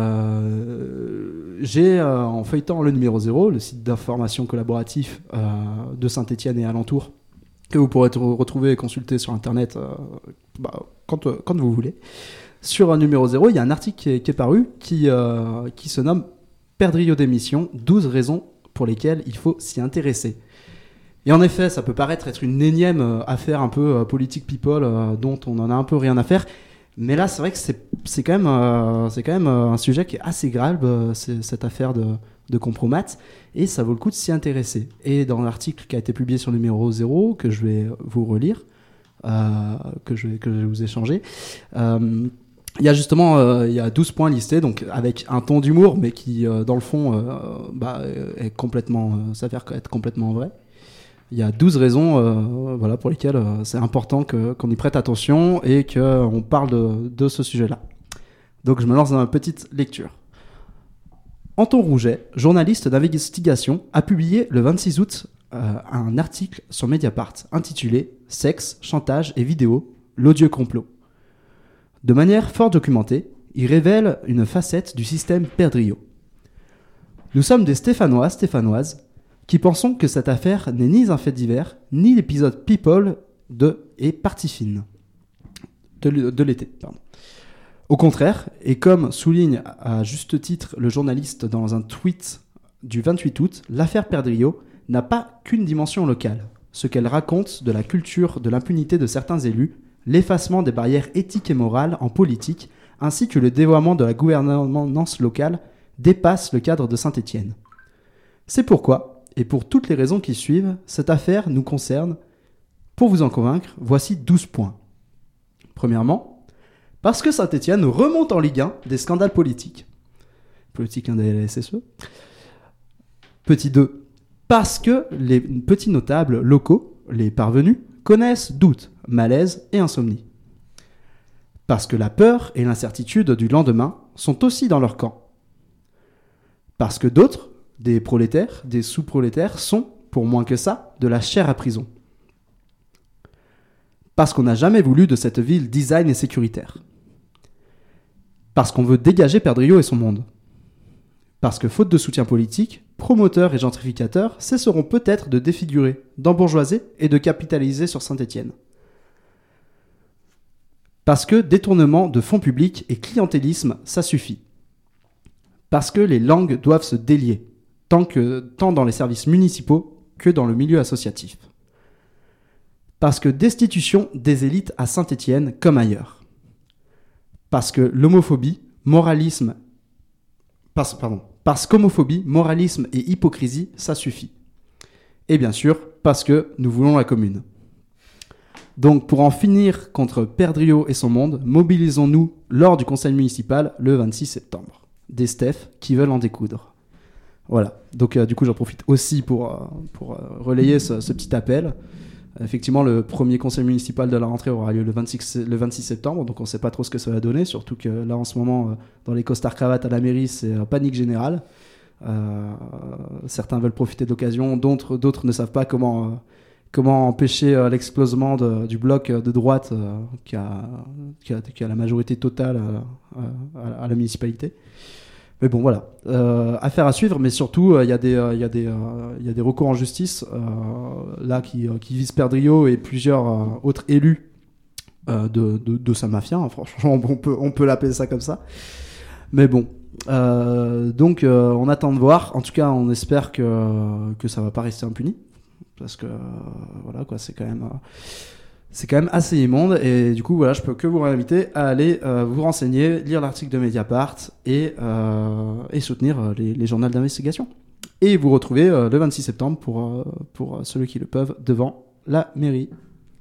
euh, j'ai euh, en feuilletant le numéro zéro, le site d'information collaboratif euh, de Saint-Étienne et alentours, que vous pourrez retrouver et consulter sur Internet euh, bah, quand, euh, quand vous voulez. Sur un numéro zéro, il y a un article qui est, qui est paru qui, euh, qui se nomme « Perdriau démission, douze raisons pour lesquelles il faut s'y intéresser ». Et en effet, ça peut paraître être une énième euh, affaire un peu euh, politique people euh, dont on en a un peu rien à faire. Mais là, c'est vrai que c'est, c'est, quand, même, euh, c'est quand même euh, un sujet qui est assez grave, euh, c'est, cette affaire de... de compromat, et ça vaut le coup de s'y intéresser. Et dans l'article qui a été publié sur le numéro zéro, que je vais vous relire, euh, que, je vais, que je vais vous échanger, euh, il y a justement euh, il y a douze points listés, donc avec un ton d'humour, mais qui, euh, dans le fond, euh, bah, est complètement, euh, s'avère être complètement vrai. Il y a douze raisons euh, voilà, pour lesquelles euh, c'est important que, qu'on y prête attention et qu'on parle de, de ce sujet-là. Donc je me lance dans ma petite lecture. Anton Rouget, journaliste d'investigation, a publié le vingt-six août euh, un article sur Mediapart intitulé « Sexe, chantage et vidéo, l'odieux complot ». De manière fort documentée, il révèle une facette du système Perdriau. Nous sommes des Stéphanois, Stéphanoises, qui pensons que cette affaire n'est ni un fait divers, ni l'épisode People de et Partie fine de, de l'été. Pardon. Au contraire, et comme souligne à juste titre le journaliste dans un tweet du vingt-huit août, l'affaire Perdriau n'a pas qu'une dimension locale. Ce qu'elle raconte de la culture de l'impunité de certains élus, l'effacement des barrières éthiques et morales en politique, ainsi que le dévoiement de la gouvernance locale, dépasse le cadre de Saint-Étienne. C'est pourquoi, et pour toutes les raisons qui suivent, cette affaire nous concerne. Pour vous en convaincre, voici douze points. Premièrement, parce que Saint-Étienne remonte en Ligue un des scandales politiques. Politique un des L S S E. Petit deux. Parce que les petits notables locaux, les parvenus, connaissent doutes, malaise et insomnie. Parce que la peur et l'incertitude du lendemain sont aussi dans leur camp. Parce que d'autres, des prolétaires, des sous-prolétaires, sont, pour moins que ça, de la chair à prison. Parce qu'on n'a jamais voulu de cette ville design et sécuritaire. Parce qu'on veut dégager Perdriau et son monde. Parce que faute de soutien politique, promoteurs et gentrificateurs cesseront peut-être de défigurer, d'embourgeoiser et de capitaliser sur Saint-Étienne. Parce que détournement de fonds publics et clientélisme, ça suffit. Parce que les langues doivent se délier, tant, que, tant dans les services municipaux que dans le milieu associatif. Parce que destitution des élites à Saint-Étienne comme ailleurs. Parce que l'homophobie, moralisme, parce, pardon, parce qu'homophobie, moralisme et hypocrisie, ça suffit. Et bien sûr, parce que nous voulons la commune. Donc, pour en finir contre Perdriau et son monde, mobilisons-nous lors du conseil municipal le vingt-six septembre. Des Steph qui veulent en découdre. Voilà. Donc, euh, du coup, j'en profite aussi pour, euh, pour euh, relayer ce, ce petit appel. Effectivement, le premier conseil municipal de la rentrée aura lieu le vingt-six, le vingt-six septembre, donc on ne sait pas trop ce que ça va donner, surtout que là, en ce moment, dans les costards-cravates à la mairie, c'est panique générale. Euh, certains veulent profiter de l'occasion, d'autres, d'autres ne savent pas comment, euh, comment empêcher euh, l'explosement de, du bloc de droite euh, qui, a, qui, a, qui a la majorité totale euh, à, à la municipalité. Mais bon, voilà. Euh, affaire à suivre, mais surtout, il euh, y, euh, y, euh, y a des recours en justice, euh, là, qui, euh, qui visent Perdriau et plusieurs euh, autres élus euh, de, de, de sa mafia. Hein, franchement, on peut, on peut l'appeler ça comme ça. Mais bon, Euh, donc euh, on attend de voir. En tout cas, on espère que que ça va pas rester impuni, parce que euh, voilà quoi, c'est quand même euh, c'est quand même assez immonde. Et du coup, voilà, je peux que vous inviter à aller euh, vous renseigner, lire l'article de Mediapart et euh, et soutenir euh, les, les journaux d'investigation. Et vous retrouvez euh, le vingt-six septembre pour euh, pour ceux qui le peuvent devant la mairie.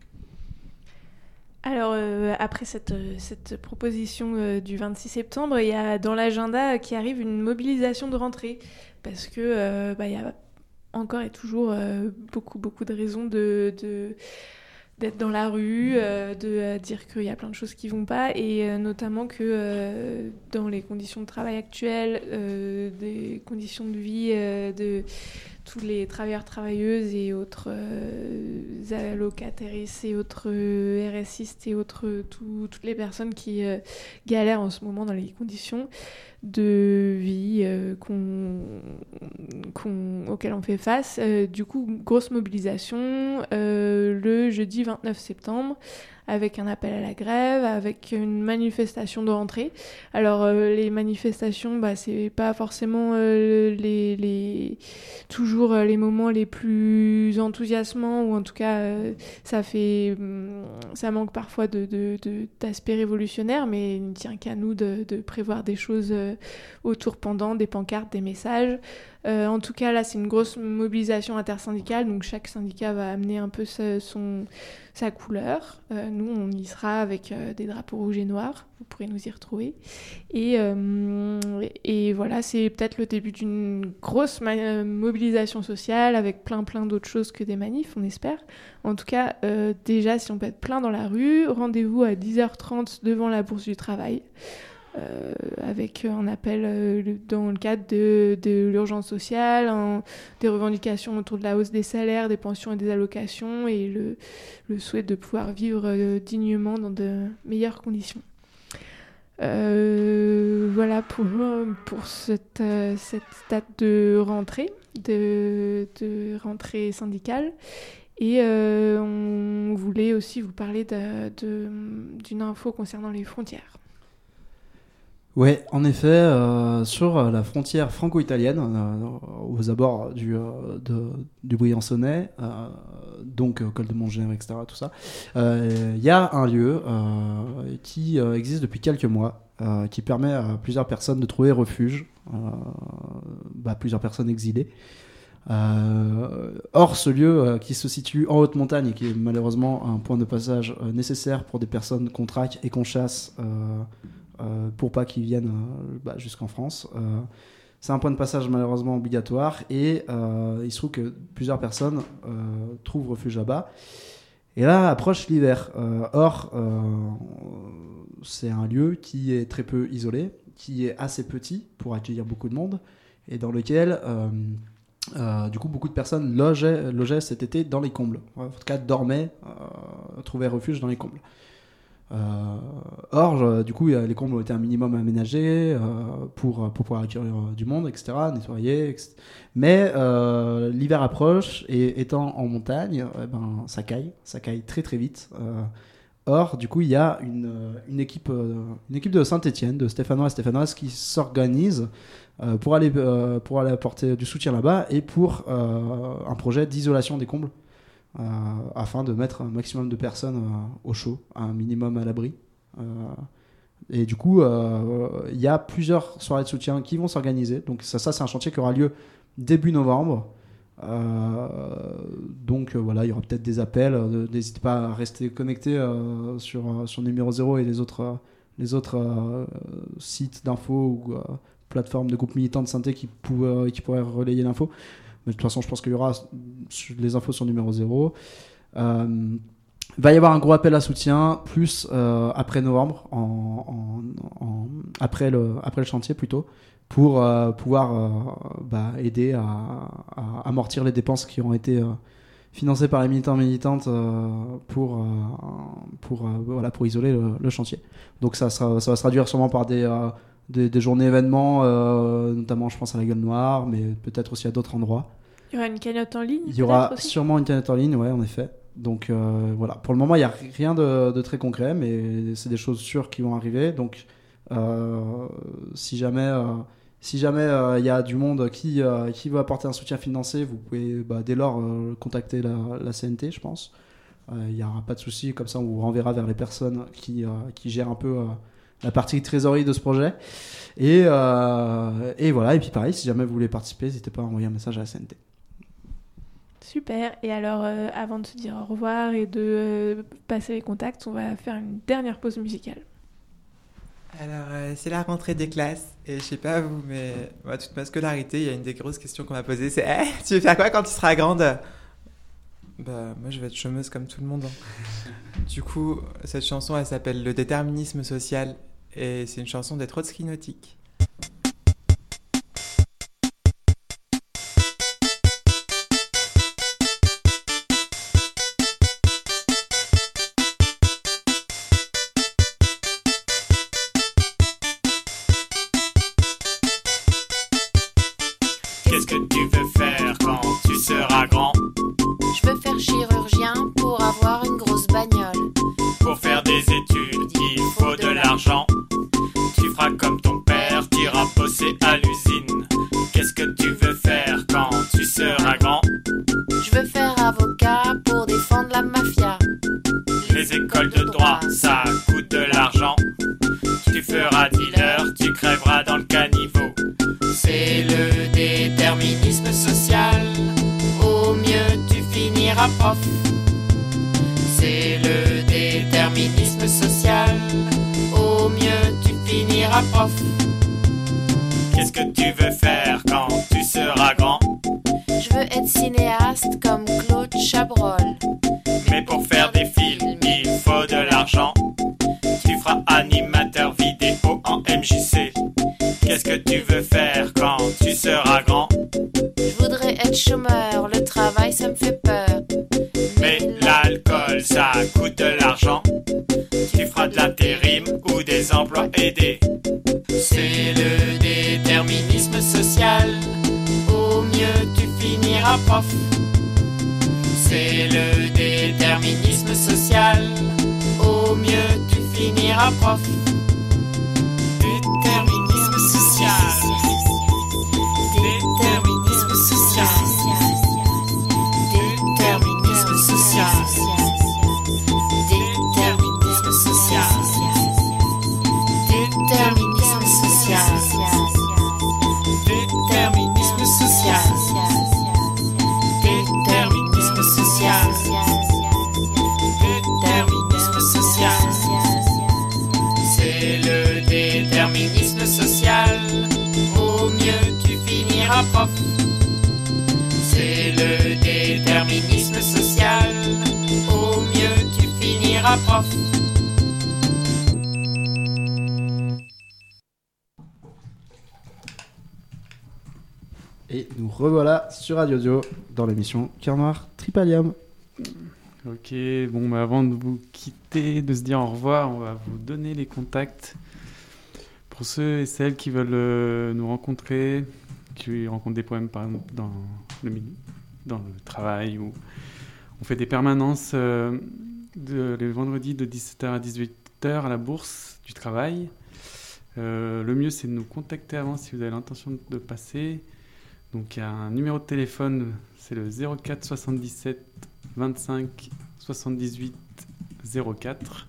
Alors, euh, après cette, cette proposition euh, du vingt-six septembre, il y a dans l'agenda qui arrive une mobilisation de rentrée, parce que euh, bah, il y a encore et toujours euh, beaucoup, beaucoup de raisons de, de, d'être dans la rue, euh, de euh, dire qu'il y a plein de choses qui ne vont pas, et euh, notamment que euh, dans les conditions de travail actuelles, euh, des conditions de vie euh, de tous les travailleurs, travailleuses et autres euh, allocataires et autres euh, R S istes et autres, tout, toutes les personnes qui euh, galèrent en ce moment dans les conditions de vie euh, qu'on, qu'on, auxquelles on fait face. Euh, du coup, grosse mobilisation euh, le jeudi vingt-neuf septembre, avec un appel à la grève, avec une manifestation de rentrée. Alors, euh, les manifestations, bah, c'est pas forcément euh, les, les... toujours euh, les moments les plus enthousiasmants, ou en tout cas, euh, ça fait... ça manque parfois de, de, de, d'aspect révolutionnaire, mais il ne tient qu'à nous de, de prévoir des choses euh, autour pendant, des pancartes, des messages. Euh, en tout cas, là, c'est une grosse mobilisation intersyndicale, donc chaque syndicat va amener un peu sa, son, sa couleur. Euh, nous, on y sera avec euh, des drapeaux rouges et noirs, vous pourrez nous y retrouver. Et, euh, et voilà, c'est peut-être le début d'une grosse ma- mobilisation sociale, avec plein, plein d'autres choses que des manifs, on espère. En tout cas, euh, déjà, si on peut être plein dans la rue, rendez-vous à dix heures trente devant la Bourse du Travail. Euh, avec un appel euh, dans le cadre de, de l'urgence sociale, un, des revendications autour de la hausse des salaires, des pensions et des allocations, et le, le souhait de pouvoir vivre euh, dignement dans de meilleures conditions. Euh, voilà pour, pour cette, euh, cette date de rentrée, de, de rentrée syndicale. Et euh, on voulait aussi vous parler de, de, d'une info concernant les frontières. Ouais, en effet, euh, sur la frontière franco-italienne, euh, aux abords du, euh, de, du Briançonnais, euh, donc euh, col de Montgenèvre, et cetera, tout ça, il euh, y a un lieu euh, qui euh, existe depuis quelques mois, euh, qui permet à plusieurs personnes de trouver refuge, euh, bah, plusieurs personnes exilées. Euh, or, ce lieu euh, qui se situe en haute montagne et qui est malheureusement un point de passage euh, nécessaire pour des personnes qu'on traque et qu'on chasse, euh, Euh, pour pas qu'ils viennent euh, bah, jusqu'en France. Euh, c'est un point de passage malheureusement obligatoire, et euh, il se trouve que plusieurs personnes euh, trouvent refuge là-bas. Et là approche l'hiver. Euh, or, euh, c'est un lieu qui est très peu isolé, qui est assez petit pour accueillir beaucoup de monde, et dans lequel euh, euh, du coup beaucoup de personnes logeaient, logeaient cet été dans les combles. En tout cas, dormaient, euh, trouvaient refuge dans les combles. Euh, or, je, du coup, les combles ont été un minimum aménagés euh, pour, pour pouvoir accueillir euh, du monde, et cetera, nettoyer, et cetera. Mais euh, l'hiver approche, et étant en montagne, eh ben, ça caille, ça caille très très vite. Euh, or, du coup, il y a une, une, équipe, une équipe de Saint-Étienne, de Stéphanois et Stéphanoises, qui s'organise euh, pour, aller, euh, pour aller apporter du soutien là-bas, et pour euh, un projet d'isolation des combles. Euh, afin de mettre un maximum de personnes euh, au chaud, un minimum à l'abri. Euh, et du coup, il euh, y a plusieurs soirées de soutien qui vont s'organiser. Donc ça, ça c'est un chantier qui aura lieu début novembre. Euh, donc euh, voilà, il y aura peut-être des appels. Euh, n'hésitez pas à rester connecté euh, sur, sur Numéro Zéro et les autres, euh, les autres euh, sites d'infos ou euh, plateformes de groupes militants de synthé qui, pou- euh, qui pourraient relayer l'info. Mais de toute façon, je pense qu'il y aura les infos sur Numéro Zéro. Euh, il va y avoir un gros appel à soutien, plus euh, après novembre, en, en, en, après, le, après le chantier plutôt, pour euh, pouvoir euh, bah, aider à, à amortir les dépenses qui ont été euh, financées par les militants et militantes euh, pour, euh, pour, euh, voilà, pour isoler le, le chantier. Donc ça, ça, ça va se traduire sûrement par des... Euh, Des, des journées événements, euh, notamment je pense à la Gueule Noire, mais peut-être aussi à d'autres endroits. Il y aura une cagnotte en ligne. Il y aura sûrement une cagnotte en ligne, ouais, en effet. Donc euh, voilà, pour le moment il n'y a rien de, de très concret, mais c'est des choses sûres qui vont arriver. Donc Euh, si jamais euh, si jamais il euh, y a du monde qui, euh, qui veut apporter un soutien financier, vous pouvez bah, dès lors euh, contacter la, la C N T, je pense. Il n'y aura pas de souci, comme ça on vous renverra vers les personnes qui, euh, qui gèrent un peu euh, la partie trésorerie de ce projet. Et, euh, et voilà, et puis pareil, si jamais vous voulez participer, n'hésitez pas à envoyer un message à la C N T. Super. Et alors, euh, avant de se dire au revoir et de euh, passer les contacts, on va faire une dernière pause musicale. Alors, euh, c'est la rentrée des classes, et je sais pas vous, mais moi, toute ma scolarité, il y a une des grosses questions qu'on m'a posées, c'est hey, « Tu veux faire quoi quand tu seras grande ?» Bah, moi, je vais être chômeuse comme tout le monde. Hein. Du coup, cette chanson, elle s'appelle « Le déterminisme social », et c'est une chanson des Trotsky Nautiques. Qu'est-ce que tu veux faire quand tu seras grand? Je veux faire chirurgien pour avoir une grosse bagnole. Pour faire des études, il faut de l'argent. Tu feras comme ton père, t'iras bosser à l'usine. Qu'est-ce que tu veux faire quand tu seras grand? Je veux faire avocat pour défendre la mafia. Les écoles de droit, ça coûte de l'argent. Tu feras dealer, tu crèveras dans le caniveau. C'est le déterminisme social. Au mieux tu finiras prof. C'est le déterminisme social. Au mieux tu finiras prof. Qu'est-ce que tu veux faire quand tu seras grand? Je veux être cinéaste comme Claude Chabrol. Mais pour faire des films, il faut de l'argent. Tu feras animateur vidéo en M J C. Qu'est-ce que tu veux faire quand tu seras grand? Je voudrais être chômeur, le travail ça me fait peur. Mais l'alcool ça coûte de l'argent. Tu feras de l'intérim ou des emplois aidés. C'est le déterminisme social. Au mieux tu finiras prof. C'est le déterminisme social. Au mieux tu finiras prof. Déterminisme social. Déterminisme social. Déterminisme social. Déterminisme social. Déterminisme social. Déterminisme social. Déterminisme social. Déterminisme social. C'est le déterminisme social. Au mieux tu finiras prof. C'est le déterminisme social. Au mieux tu finiras prof. Et nous revoilà sur Radio Dio dans l'émission Cœur Noir Tripalium. Ok, bon, bah avant de vous quitter, de se dire au revoir, on va vous donner les contacts pour ceux et celles qui veulent euh, nous rencontrer, qui rencontrent des problèmes par exemple dans le milieu, dans le travail, ou on fait des permanences euh, de, les vendredis de dix-sept heures à dix-huit heures à la Bourse du Travail. Euh, le mieux, c'est de nous contacter avant si vous avez l'intention de passer. Donc il y a un numéro de téléphone, c'est le zéro quatre soixante-dix-sept vingt-cinq soixante-dix-huit zéro quatre.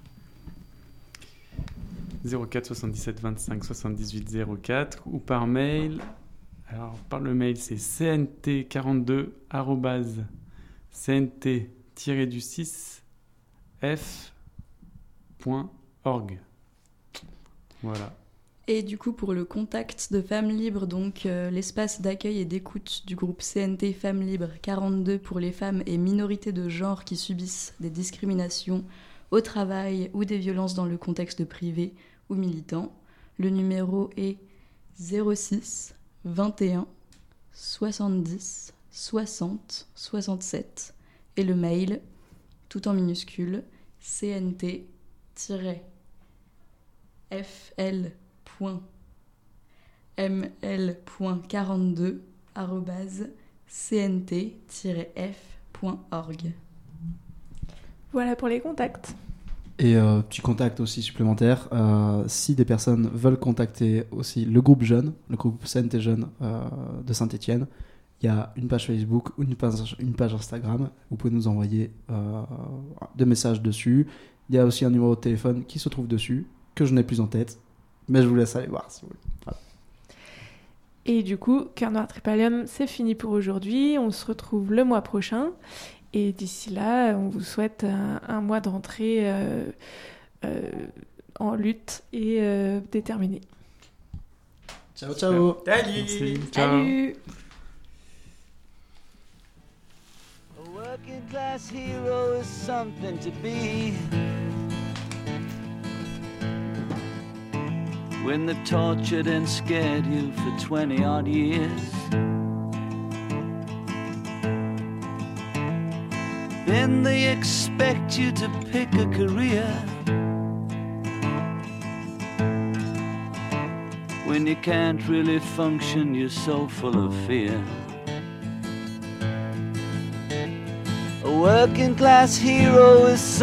zéro quatre soixante-dix-sept vingt-cinq soixante-dix-huit zéro quatre, ou par mail. Alors par le mail, c'est c n t quarante-deux arobase c n t du six f point org. Voilà. Et du coup, pour le contact de Femmes Libres, donc euh, l'espace d'accueil et d'écoute du groupe C N T Femmes Libres quarante-deux pour les femmes et minorités de genre qui subissent des discriminations au travail ou des violences dans le contexte privé ou militant. Le numéro est zéro six vingt et un soixante-dix soixante soixante-sept et le mail, tout en minuscule, c n t f l m l point quarante-deux arobase c n t f point org. Voilà pour les contacts. Et euh, petit contact aussi supplémentaire, euh, si des personnes veulent contacter aussi le groupe Jeune, le groupe C N T Jeune euh, de Saint-Étienne, il y a une page Facebook ou une page, une page Instagram. Vous pouvez nous envoyer euh, des messages dessus. Il y a aussi un numéro de téléphone qui se trouve dessus, que je n'ai plus en tête, mais je vous laisse aller voir si vous voulez. Voilà. Et du coup, Cœur Noir Tripalium, c'est fini pour aujourd'hui. On se retrouve le mois prochain. Et d'ici là, on vous souhaite un, un mois de rentrée euh, euh, en lutte et euh, déterminé. Ciao, ciao. Salut. Salut. A working class hero is something to be. When they've tortured and scared you for twenty odd years. Then they expect you to pick a career. When you can't really function, you're so full of fear. A working class hero is